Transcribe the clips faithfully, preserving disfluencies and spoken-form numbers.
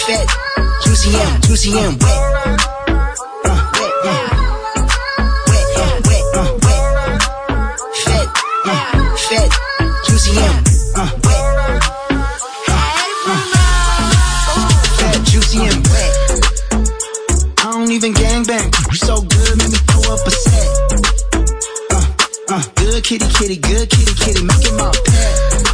Fat, juicy and, juicy and wet. Uh, wet, uh. Wet, uh, wet, uh, wet. Fat, uh, fat, juicy and, uh, wet. Uh, uh. Fat, juicy and wet. I don't even gangbang. You so good, make me throw up a set. Uh, uh, good kitty, kitty, good kitty, kitty, make it my pet.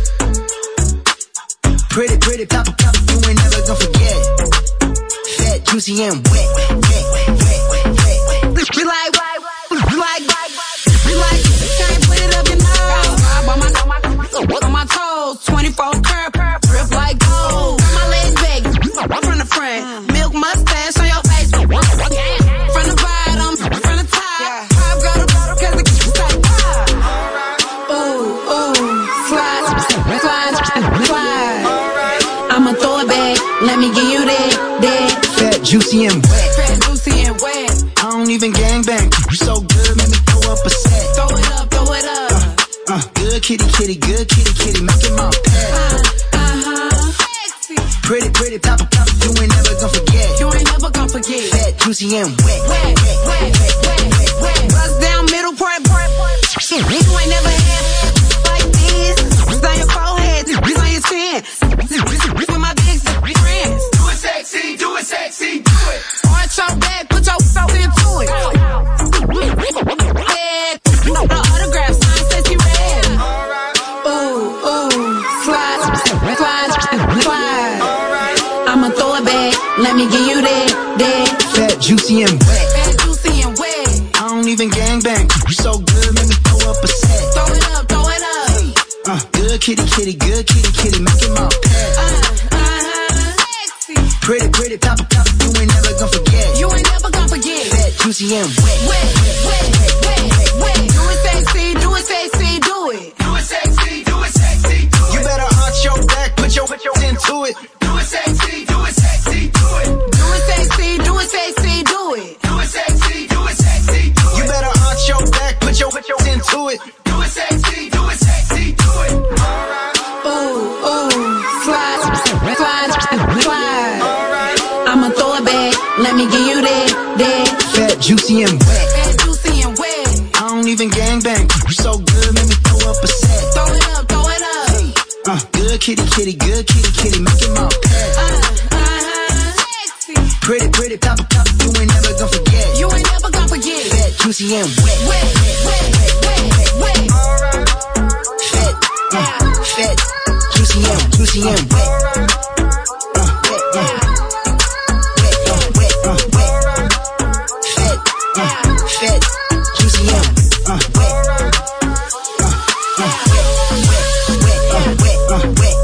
Pretty, pretty, pop, pop, you ain't never gonna forget. Fat, juicy, and wet, wet, wet, wet, wet, wet. We like, we like, we like, can't put it up your nose. On my, on my, on my toes, twenty-four curve, drip like gold. My legs back, from the front, milk mustache on your face. From the bottom, from the top, pop go to bottom, cause the kids like pop. Ooh, ooh, slide, slide, slide. I'ma throw it back, let me give you that, that. Fat, juicy, and wet. Fat, juicy, and wet. I don't even gangbang. You so good, make me throw up a set. Throw it up, throw it up. Uh, uh, good kitty, kitty, good kitty, kitty, make it my pet. Uh, uh-huh. Sexy. Pretty, pretty, pop, pop, you ain't never gonna forget. You ain't never gonna forget. Fat, juicy, and wet. Wet, wet, wet, wet, wet, wet. Bust down, middle part, part, part. You ain't never had like this. It's on your forehead, it's on your chin. With my big friends. Do it sexy, do it sexy, do it. Arch your back, put your soul into it. Yeah, the autograph sign says you red. Ooh, ooh, slide, slide, slide. I'ma throw it back, let me give you that, that. Fat, juicy, and wet. Fat, juicy, and wet. I don't even gangbang. You so good, make me throw up a set. Throw it up, throw it up. Uh, good kitty, kitty, good kitty, kitty, make it my pet. Uh, uh-huh. Sexy. Pretty, pretty, pop, pop, you ain't never gonna forget. You ain't never gonna forget. Fat, juicy, and wet. Wet, wet, wet, wet, wet. Do it sexy, do it sexy, do it. Do it sexy, do it sexy, do it. You better arch your back, put your, put your into it. Do it sexy, do it sexy, do it. Do it sexy, do it sexy, do it. Do it sexy, do it sexy, do it. You better arch your back, put your, put your into it. Do it sexy, do it sexy, do it. Ooh, ooh, slide, slide, slide. I'ma throw it back, let me give you that, that. Fat, juicy, and wet. Fat, juicy, and wet. I don't even gangbang. You so good, make me throw up a set. Throw it up, throw it up. Uh, good kitty, kitty, good kitty, kitty, make it my pet. Uh, uh-huh. Sexy. Pretty, pretty, pop, pop, you ain't never gonna forget. You ain't never gonna forget. Fat, juicy, and wet. Wet, wet, wet, wet, wet, wet. Fat, uh, fat, juicy, and, juicy, and wet. Uh, wet, uh. Wet, uh, wet, uh, wet. Fat, uh, fat, juicy, and, uh, wet. Uh, uh, wet, wet, wet, uh, wet, uh, wet.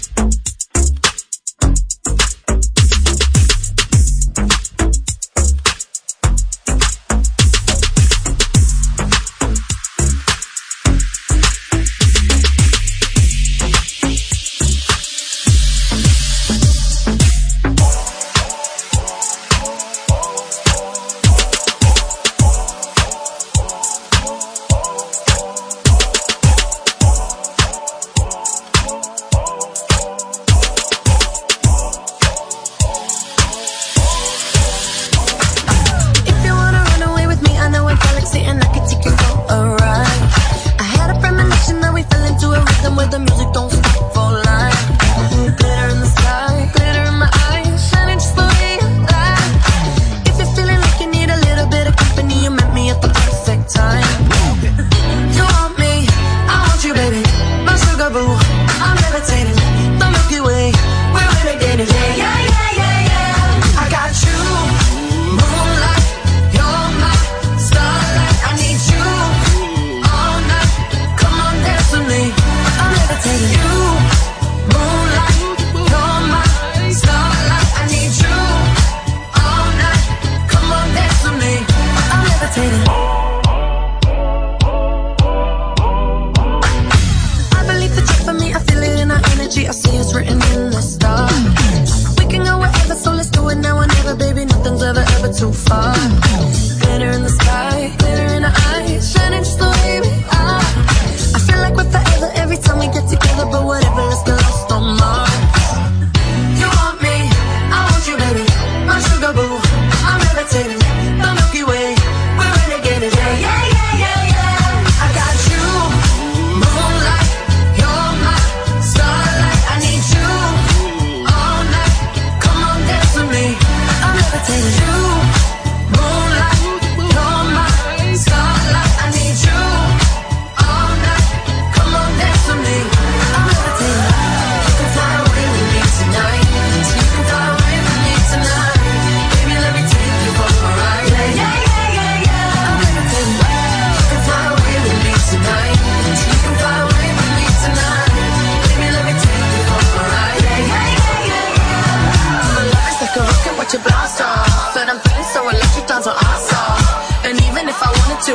too far. Glitter in the sky, glitter in the eyes, shining just the way we are. I feel like we're forever every time we get together, but whatever, let's get lost on Mars. You want me, I want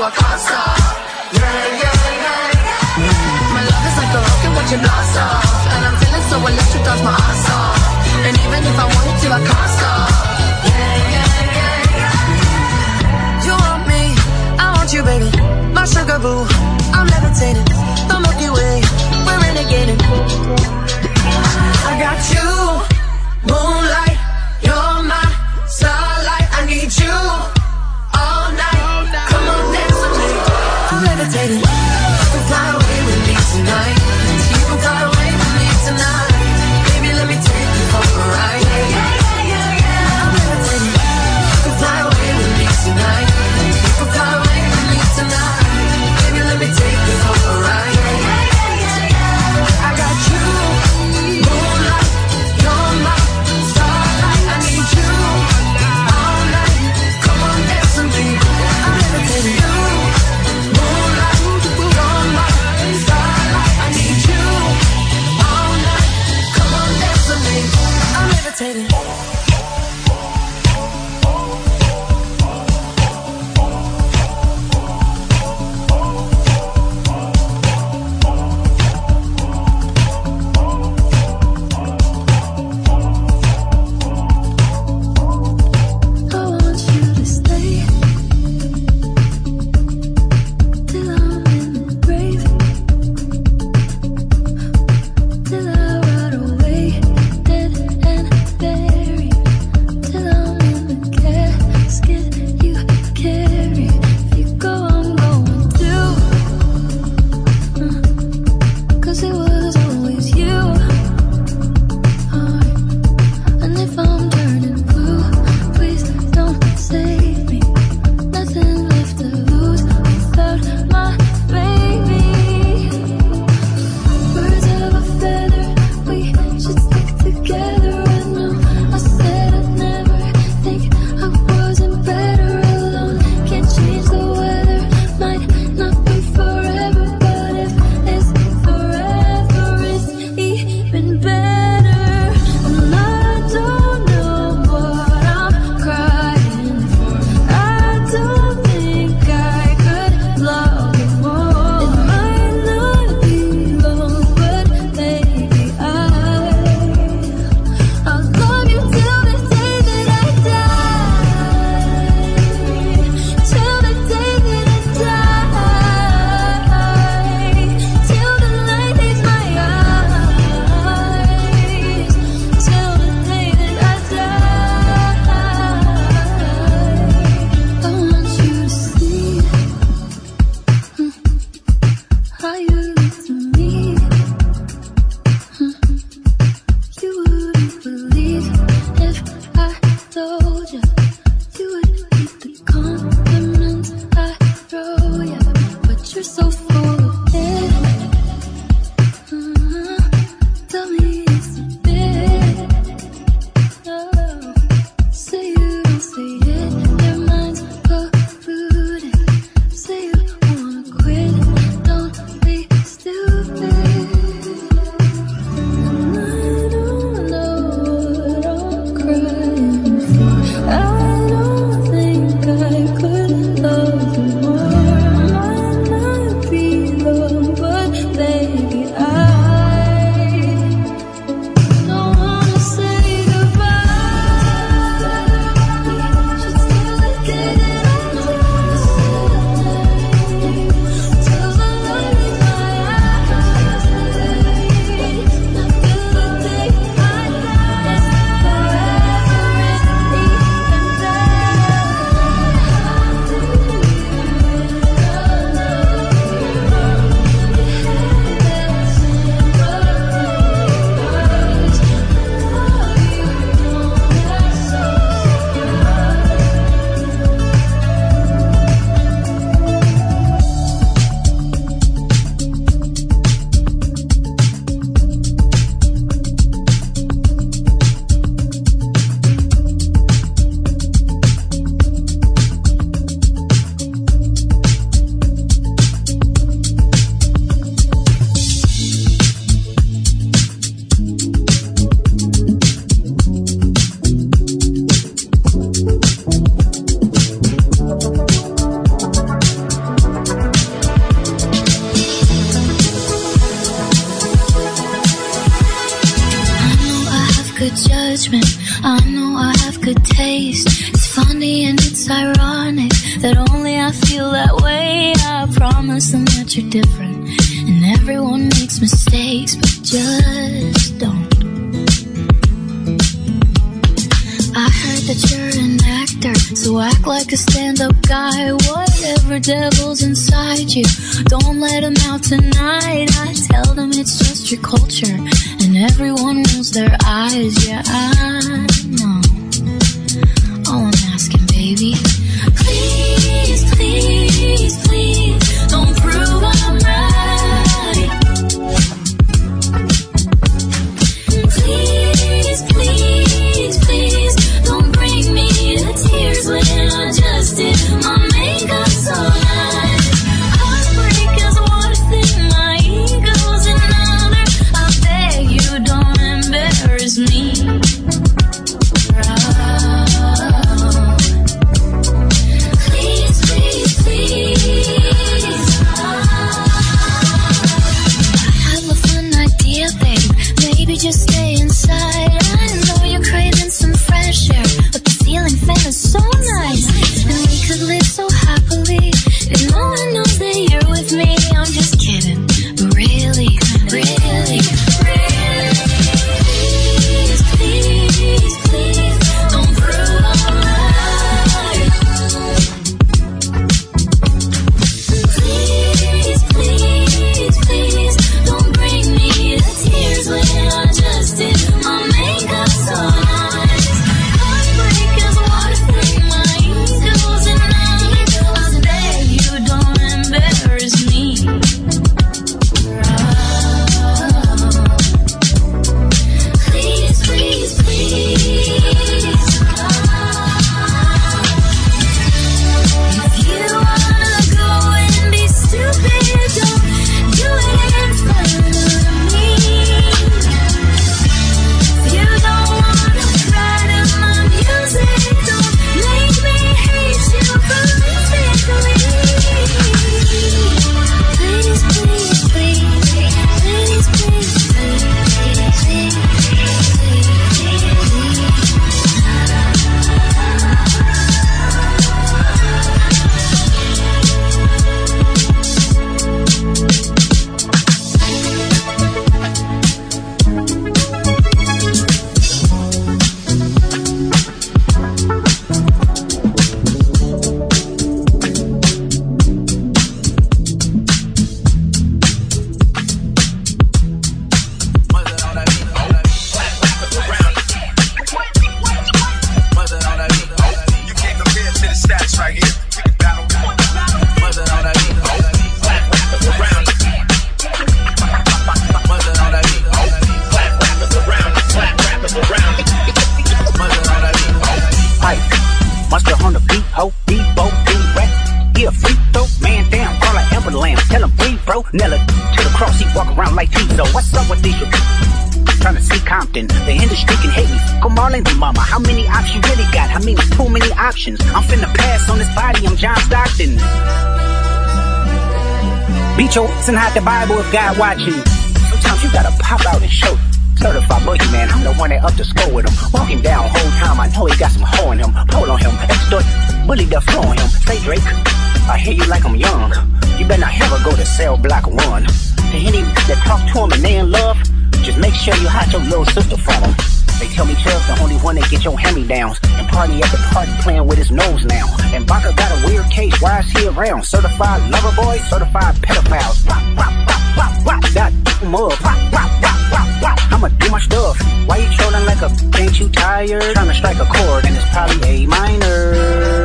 I can't stop. Yeah, yeah, yeah. My love is like a rocket watching blast off, and I'm feeling so electric, that's my ass off. And even if I wanted to, I can't stop. Yeah, yeah, yeah, yeah. You want me, I want you, baby. My sugar boo, I'm levitating. The Milky Way, we're renegading. I got you, moonlight, you're my starlight. I need you all night. Come on, dance with me. I'm levitating. You can fly away with me tonight. You can fly away with me tonight. Baby, let me take you for a ride. Yeah, yeah, yeah, yeah. I'm levitating. You can fly away with me tonight. You can fly away with me tonight. Baby, let taste. It's funny and it's ironic that only I feel that way. I promise them that you're different, and everyone makes mistakes, but just don't. I heard that you're an actor, so act like a stand-up guy. Whatever devil's inside you, don't let him out tonight. I tell them it's just your culture, and everyone rolls their eyes. Yeah, I know. All I'm asking, baby, please, please, please, don't prove I'm right. Please, please, please, don't bring me to tears when I just did my makeup so nice. Heartbreak is one thing, my ego's another. I beg you, don't embarrass me. Please, please, please. I have a fun idea, babe. Maybe just stay inside. I know you're craving some fresh air, but the ceiling fan is so nice, and we could live so happily if no one knows that you're with me. I'm just kidding, but really, really, really, please, please, please, don't prove I'm right. Please, please, please, don't bring me to tears when I just did my makeup so nice. Heartbreak is one thing, my ego's another. I beg you, don't embarrass me. Please, please, please. If you wanna go and be stupid, don't do it in front of me. If you don't wanna cry to my music, don't make me hate you physically. Please, please, please, please, please, please, You can't compare to the stats right here. We can battle. Mother on that beat. Clap, clap around. Mother on that beat. Clap, clap around. Clap, clap around. Mother on that beat. Ike, monster on the beat, ho, Debo, D-Rap. Yeah, free throw, man down, call like ambulance. Tell him breathe, bro. Nella to the cross, he walk around like Tizo. What's up with these? Trying to see Compton, the industry can hate me. Come on in, mama, how many options you really got? I mean, it's too many options. I'm finna pass on this body, I'm John Stockton. Beat your ass and hide the Bible if God watching. Sometimes you gotta pop out and show. Certified boogeyman, I'm the one that up the score with him. Walk him down whole time, I know he got some hoe in him. Pull on him, extort, bully the flow on him. Say Drake, I hear you like I'm young. You better not ever go to cell block one. To any that talk to him and they in love, just make sure you hide your little sister from him. They tell me Chubb's the only one that get your hand-me-downs, and party at the party playing with his nose now. And Baca got a weird case, why is he around? Certified lover boy, certified pedophiles. Rock, rock, rock, rock, rock, that mug. Rock, rock, rock, rock, rock. I'ma do my stuff. Why you trolling like a, ain't you tired? Trying to strike a chord, and it's probably A minor.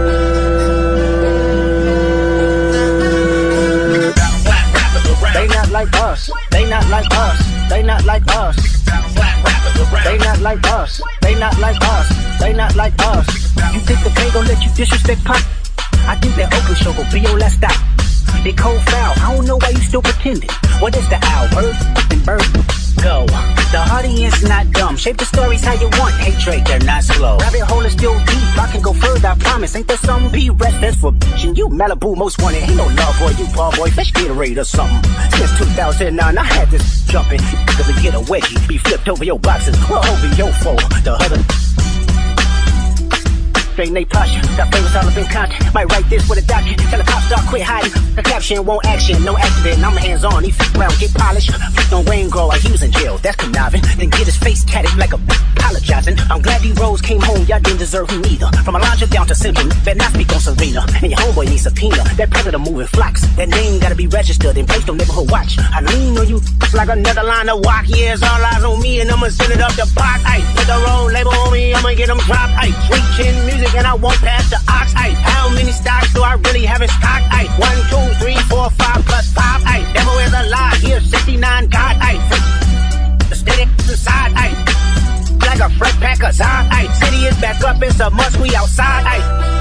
They not like us, they not like us, they not like us. They not like us, they not like us, they not like us. You think the pay gon' let you disrespect Pop? I think that Oakland show gon' be your last stop. They cold foul, I don't know why you still pretending. What is the owl? Bird and bird go. The audience not dumb, shape the stories how you want. Hey Drake, they're not slow. Rabbit hole is still deep, I can go further, I promise. Ain't there some B-rest that's for bitchin'? You Malibu most wanted, ain't no love boy, you ball boy, fish Gatorade or something. Since two thousand nine, I had this jumping. Cause we get a wedgie, be flipped over your boxes, well over your foe. The other straight Nate posture. Got favors all up in contact. Might write this with a document. Tell the cops start quit hiding. The caption won't action, no accident. I'm hands on. He f around, get polished. Flicked on rain grower. He was in jail. That's conniving. Then get his face tatted like a apologizing. I'm glad D Rose came home. Y'all didn't deserve him either. From Elijah down to Simpson. Better not speak on Serena. And your homeboy needs subpoena. That predator moving flocks. That name gotta be registered and placed on neighborhood watch. I lean on you. It's like another line of walk. Yeah, it's all eyes on me and I'ma send it up the block. Ay, put the road label on me. I'ma get them dropped. Ay, reaching music and I won't pass the ox. Ay, how many stocks do I really have in stock? Ay, one, two, three, four, five plus five. Ay, devil is a lie. Here, sixty-nine God. Ay, the steady inside. Ay, like a fresh pack of Zod. Ay, city is back up. It's a must. We outside. Ay.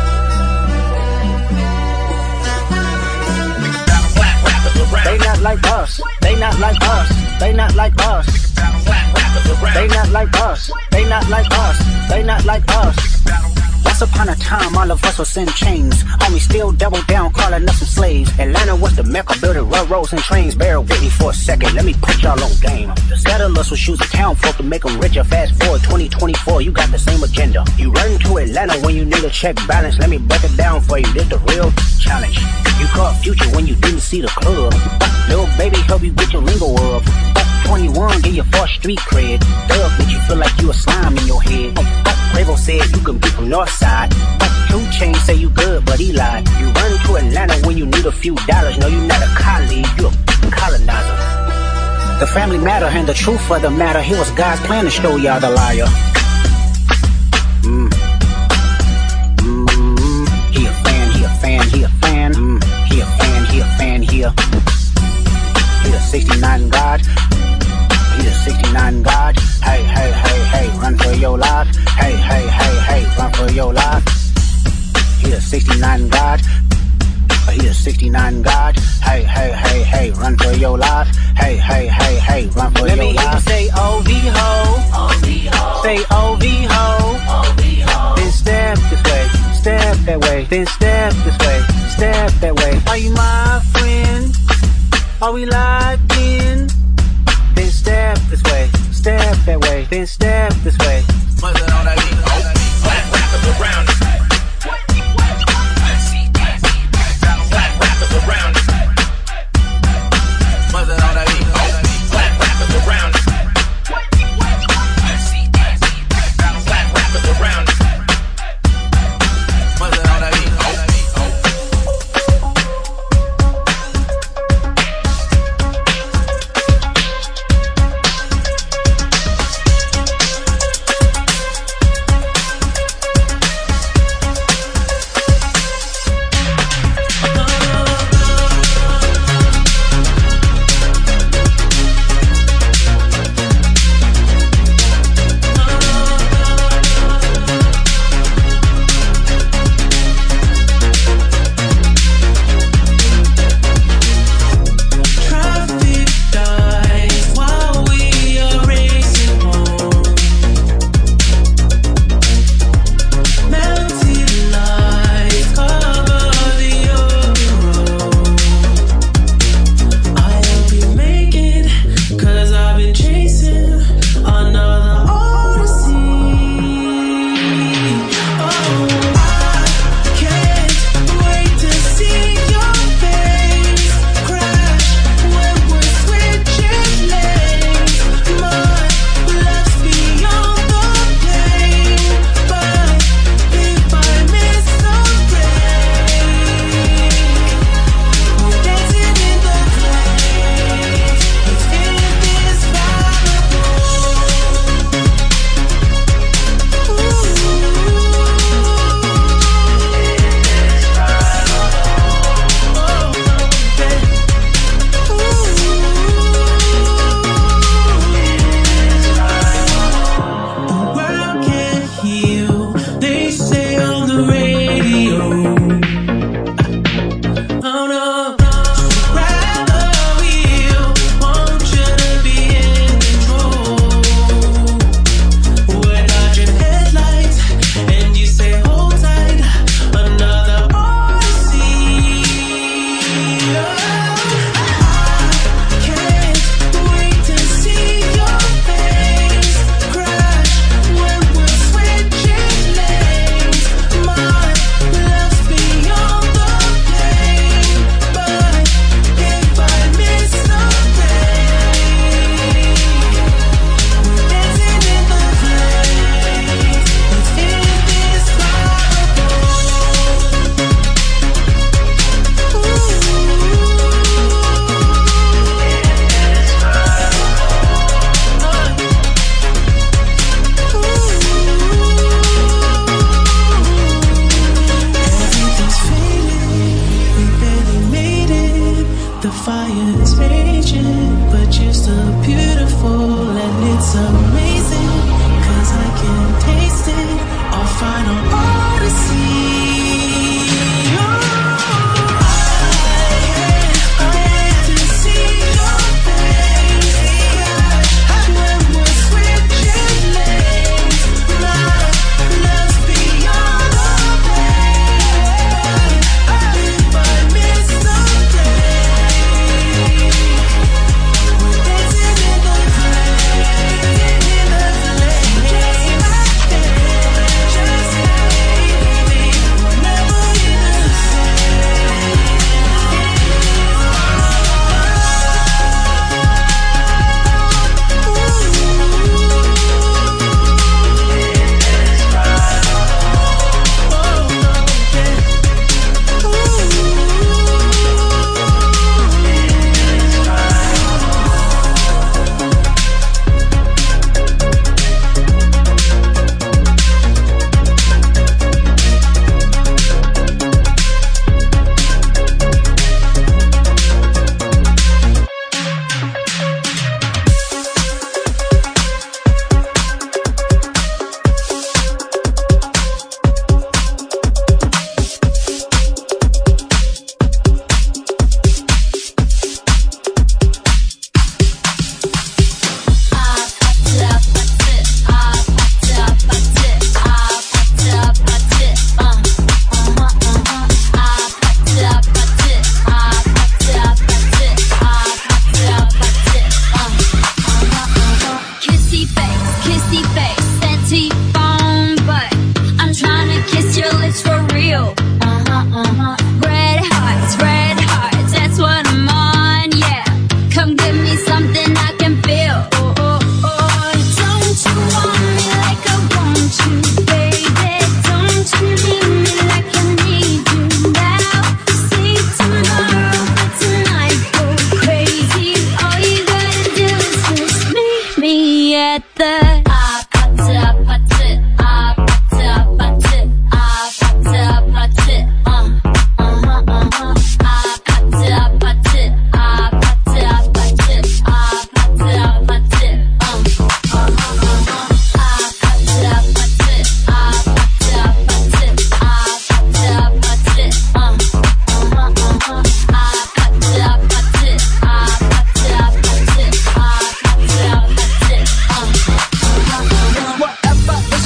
They not like us. They not like us. They not like us. They not like us. They not like us. They not like us. Once upon a time, all of us was in chains. Homie still double down, calling us some slaves. Atlanta was the mecca, building railroads and trains. Bear with me for a second, let me put y'all on game. The settlers was using town folk to make them richer. Fast forward twenty twenty-four, you got the same agenda. You run to Atlanta when you need a check balance. Let me break it down for you, this the real challenge. You caught future when you didn't see the club. Little baby help you get your lingo up. twenty-one, get your first street cred. Thug make you feel like you a slime in your head. Quavo said you can be from Northside. Two Chainz say you good, but he lied. You run to Atlanta when you need a few dollars. No, you not a colleague, you a colonizer. The family matter and the truth of the matter. Here was God's plan to show y'all the liar. Mm. Mm. He a fan, he a fan, he a fan. Mm. He a fan, he a fan, he a. He a sixty-nine God. He a sixty-nine God. Hey, hey, hey, hey, run for your life. Hey, hey, hey, hey, run for your life. He a sixty-nine God. He a sixty-nine God. Hey, hey, hey, hey, run for your life. Hey, hey, hey, hey, run for Let your life. Let me hear you say O V ho. O V ho. Say O V ho. O V ho. Then step this way, step that way. Then step this way, step that way. Are you my friend? Are we locked in? Then step this way, step that way. Then step this way. What's it on that beat? Oh, black rappers around it. Black rappers around it. What's it on that beat? Oh, black rappers around it. Black rappers around it. What's it on that beat? The fire is raging, but you're still beautiful, and it's amazing, cause I can taste it, our final odyssey.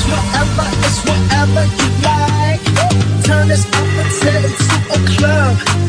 Turn this up until it's a club.